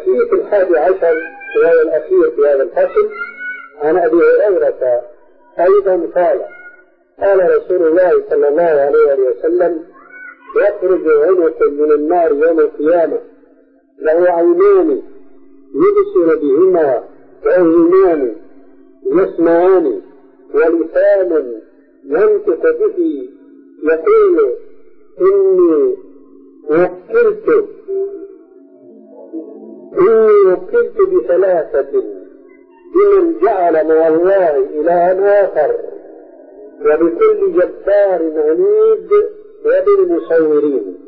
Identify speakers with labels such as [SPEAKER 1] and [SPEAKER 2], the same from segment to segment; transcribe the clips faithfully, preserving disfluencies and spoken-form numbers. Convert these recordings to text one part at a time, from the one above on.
[SPEAKER 1] الحديث الحادي عشر وهو الأخير في هذا الفصل عن أبي هريرة أيضا قال قال رسول الله صلى الله عليه وسلم: يخرج عنق من النار يوم القيامة له عينان يبصر بهما وعينان يسمعان ولسان ينطق به يقول: إني وكلت إني وكلت بثلاثة بمن جعل مع الله إلها آخر وبكل جبار عنيد وبالمصورين.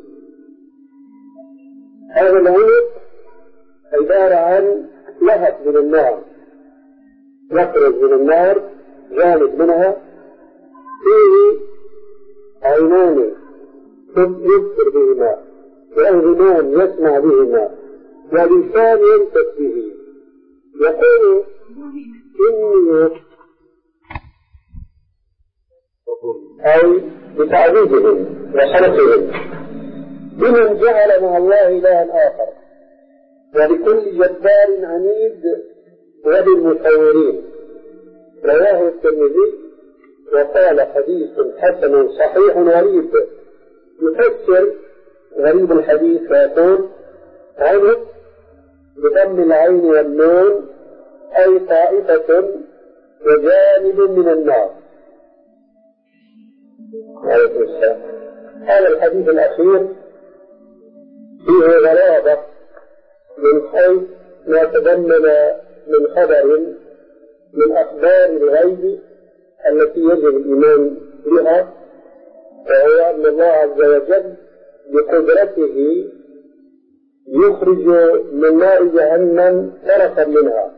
[SPEAKER 1] هذا العنق عبارة عن لهب من النار يخرج من النار جانب منها فيه عينان يبصر بهما وأذنان يسمع بهما ولسان ينطق به يقول: إني أي بتعذيبهم وحرقهم بمن جعل مع الله إلها آخر وبكل جبار عنيد وبالمصورين. رواه الترمذي وقال: حديث حسن صحيح غريب. يفسر غريب الحديث فيقول: عنق بضم العين والنون أي طائفة وجانب من النار. هذا الحديث الأخير فيه غرابة من حيث ما تضمن من خبر من أخبار الغيب التي يجب الإيمان بها، وهو أن الله عز وجل بقدرته يخرج من نار جهنم طرفا منها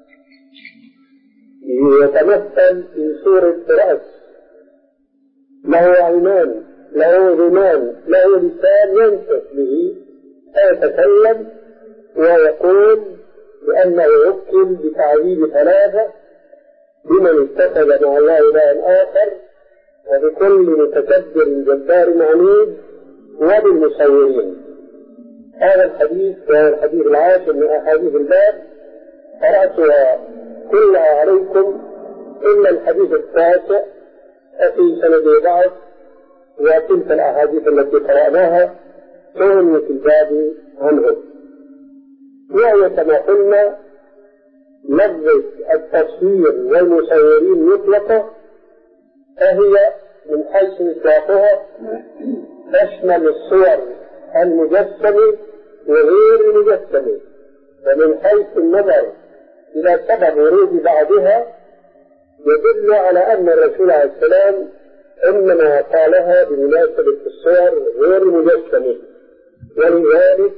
[SPEAKER 1] يتمثل في صورة رأس له عينان له أذنان له لسان ينطق به فيتكلم ويقول بأنه يوكل بتعذيب ثلاثة بمن اتخذ مع الله إلها آخر وبكل متكبر جبار عنيد وبالمصورين. هذا الحديث وهو الحديث العاشر من أحاديث الباب قرأتها كلها عليكم إلا الحديث التاسع ففي سند ضعف، وتلك الأحاديث التي قرأناها تغني في الباب عنه. وهي كما قلنا لفظة التصوير والمصورين مطلقة، فهي من حيث إطلاقها تشمل الصور المجسمة وغير المجسمة، ومن حيث النظر إلى سبب ورود بعضها يدل على أن الرسول عليه السلام إنما قالها بمناسبة الصور غير المجسمة. ولذلك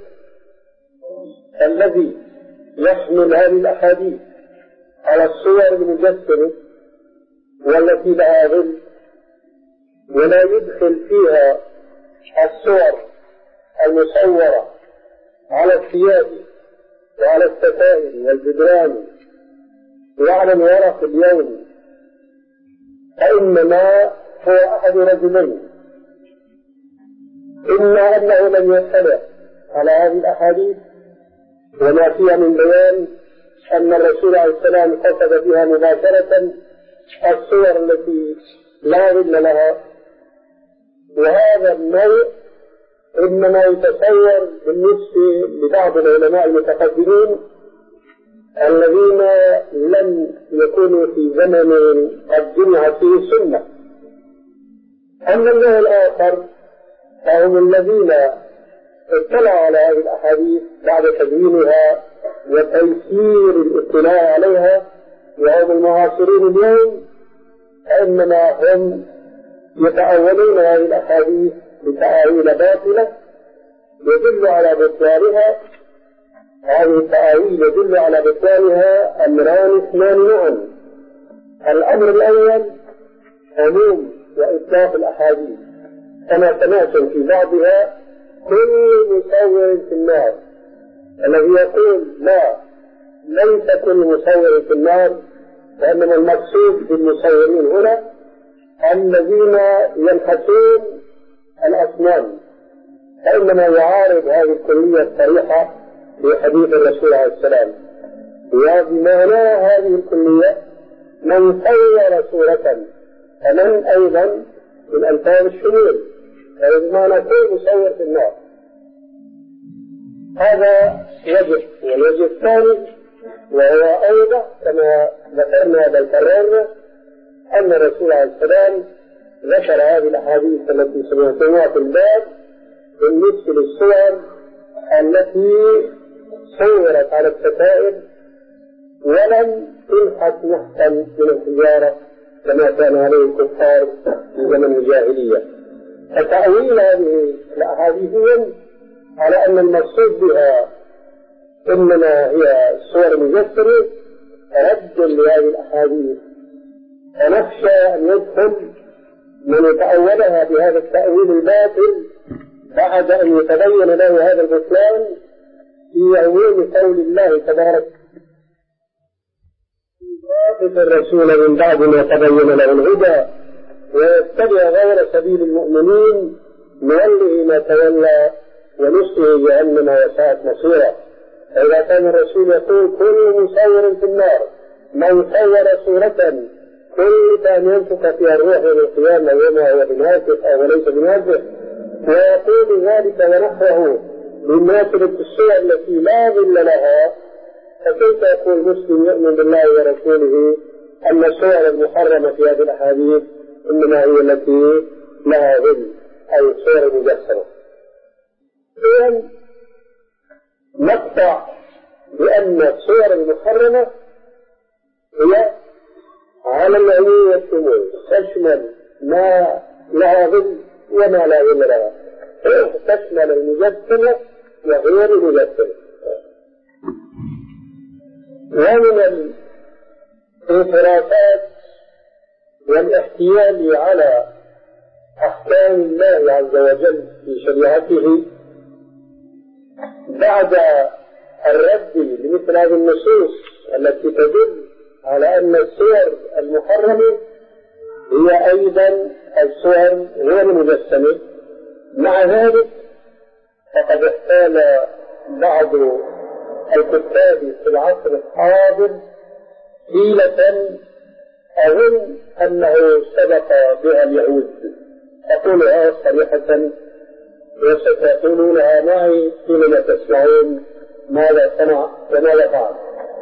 [SPEAKER 1] الذي يحمل هذه الأحاديث على الصور المجسمة والتي لها ظل ولا يدخل فيها الصور المصورة على الثياب وعلى الستائر والجدران وعلى الورق اليوم، فإنما هو أحد رجلين: إما أنه لم يطلع على هذه الأحاديث وما فيها من بيان أن الرسول عليه السلام قصد بها مباشرة الصور التي لا ظل لها، وهذا النوع إنما يتصور بالنسبة لبعض العلماء المتقدمين الذين لم يكونوا في زمن قد جمعت فيه السنة. أما النوع الآخر فهم الذين اطلعوا على هذه الأحاديث بعد تدوينها وتيسير الاطلاع عليها، وهم المعاصرين اليوم، فإنما هم يتأولون هذه الأحاديث بتأويل باطلة يدل على بطلانها. هذه التأويل يدل على بطلانها أمران اثنان معا: الأمر الأول عموم وإطلاق الأحاديث كما سمعتم في بعضها كل مصور في النار، الذي يقول لا ليس كل مصور في النار، وإنما المقصود بالمصورين هنا الذين ينحتون الأصنام، فإنما يعارض هذه الكلية الصريحة في حديث الرسول عليه السلام. وبمعنى هذه الكلية من صور صورة فمن أيضا من ألفاظ الشمول، فبمعنى كل مصور في النار. هذا وجه. والوجه الثاني وهو أيضا كما ذكرنا بل كررنا أن الرسول عليه السلام ذكر هذه الأحاديث التي سمعتموها في الباب بالنسبة للصور التي صورت على الستائر ولم تنحت نحتا من الحجارة كما كان عليه الكفار في زمن الجاهلية. فتأويل هذه الأحاديث على أن المقصود بها إنما هي صور مجسمة رد لهذه الأحاديث، فنخشى أن يدخل من يتأولها بهذا التأويل الباطل بعد أن يتبين له هذا البطلان في أول قول الله تبارك وتبارك الرسول من بعد ما تبين له الهدى ويتبع غير سبيل المؤمنين نوله ما تولى ونصله جهنم وساءت مصيرا. فإذا كان الرسول يقول كل مصور في النار من صور صورة كل أن ينفق فيها الروح يوم القيامة وما هو بناسخ أو ليس بناسخ، ويقول ذلك ونحوه بمناسبة الصور التي لا ظل لها، فكيف يقول مسلم يؤمن بالله ورسوله أن الصور المحرمة في هذه الأحاديث إنما هي التي لها ظل أي الصور المجسمة؟ إذن نقطع بأن الصور المحرمة هي على العموم والشمول، تشمل ما لها ظل وما لا ظل لها، تشمل المجسمة وغير المجسمة. ومن الانحرافات والاحتيال على أحكام الله عز وجل في شريعته بعد الرد لمثل هذه النصوص التي تدل على أن الصور المحرمة هي أيضا الصور غير المجسمة. مع ذلك فقد احتال بعض الكتاب في العصر الحاضر حيلة أظن أنه سبق بها اليهود، أقولها صريحة وستقولونها معي حينما تسمعون ماذا صنع وماذا فعل.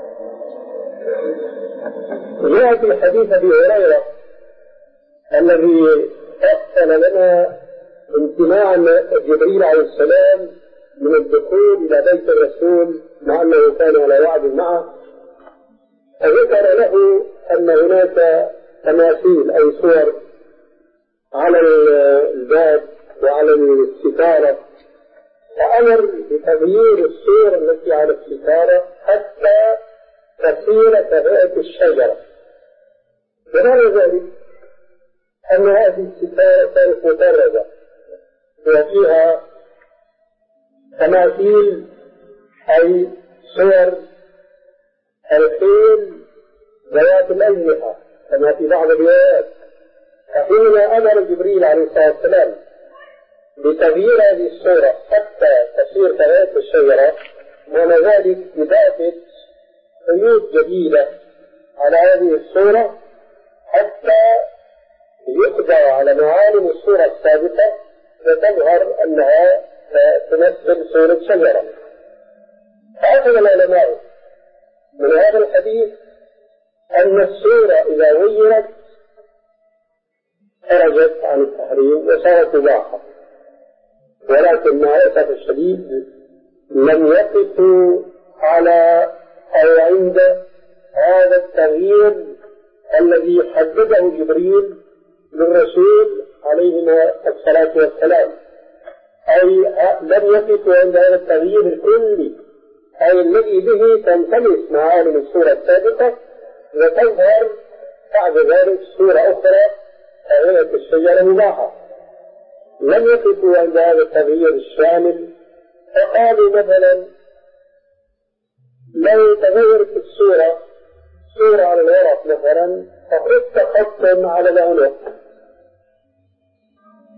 [SPEAKER 1] جاء في حديث أبي هريرة الذي أحسن لنا امتناع جبريل عليه السلام من الدخول إلى بيت الرسول مع أنه كان على وعد معه، فذكر له أن هناك تماثيل أي صور على الباب وعلى الستارة، فأمر بتغيير الصور التي على الستارة حتى تصير كهيئة الشجرة. ومعنى ذلك أن هذه الستارة كانت مطردة وفيها تماثيل أي صور الخيل ذوات الأجنحة كما في بعض الروايات. فحينما أمر جبريل عليه الصلاة والسلام بتغيير هذه الصورة حتى تصير كهيئة الشجرة، معنى ذلك إضافة قيود جديدة على هذه الصورة حتى يقضى على معالم الصورة السابقة وتظهر أنها تمثل صورة شجرة. فأخذ العلماء من هذا الحديث أن الصورة إذا غيرت خرجت عن التحريم وصارت مباحة، ولكن مع الأسف الشديد لم يقفوا على أو عند هذا التغيير الذي حدده جبريل للرسول عليه الصلاة والسلام، أي لم يقفوا عند هذا التغيير الكلي أي الذي به تنتمس معالم الصورة السابقة وتظهر بعد ذلك صورة أخرى كهيئة الشجرة مباحة. لم يقفوا عند هذا التغيير الشامل، فقالوا مثلا لو تغيرت الصورة صورة على الورق مثلا فخط خط على العنق،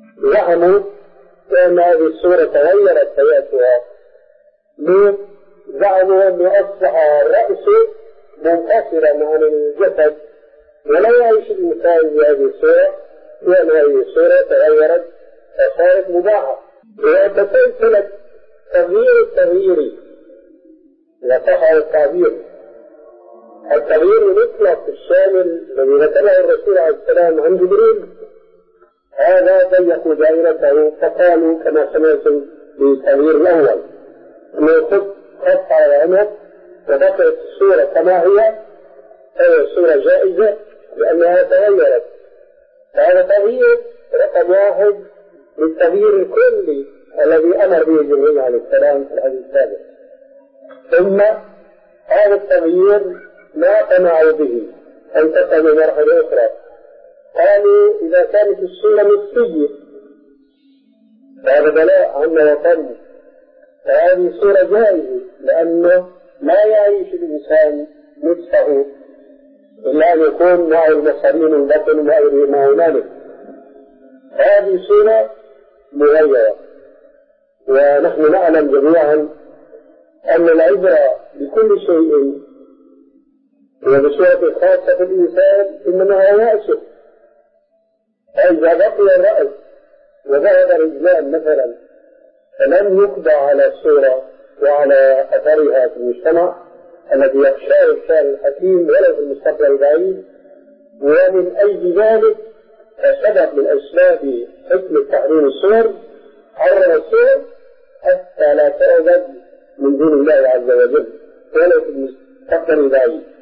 [SPEAKER 1] زعموا بأن هذه الصورة تغيرت هيئتها. ليه؟ زعموا أنه أصبح الرأس منفصلا عن الجسد ولا يعيش الإنسان بهذه الصورة، لأن هذه الصورة تغيرت فصارت مباحة وتسلسلت تغيير التغيير وصح التعبير. التغيير المطلق الشامل الذي ذكره الرسول عليه السلام عن جبريل هذا ضيقوا دائرته، فقالوا كما سمعتم بالتغيير الأول أنه يخط خط على العنب وبقيت الصورة كما هي، فهي الصورة جائزة لأنها تغيرت. فهذا تغيير رقم واحد للتغيير الكلي الذي أمر به جبريل عليه السلام في الحديث السابق. ثم هذا التغيير ما قنعوا به، انتقلوا مرحلة أخرى، قالوا إذا كانت الصورة نصفية فهذا بلاء عنا وطن، فهذه صورة جائزة لأنه لا يعيش الإنسان نصفه إلا أن يكون معه المصارين البطن وغيره ما هنالك. هذه صورة مغيرة، ونحن نعلم جميعا أن العبرة بكل شيء وبصورة خاصة في الإنسان إنما هو يأسف. فإذا بقي الرأس وذهب رجلان مثلا فلم يخضع على الصورة وعلى أثرها في المجتمع الذي يخشاه الشارع الحكيم ولو في المستقبل البعيد، ومن أجل ذلك فسبب من أسباب حكم تحريم الصور حرم الصور حتى لا تعبد من دون الله عز وجل ولو في المستقبل البعيد.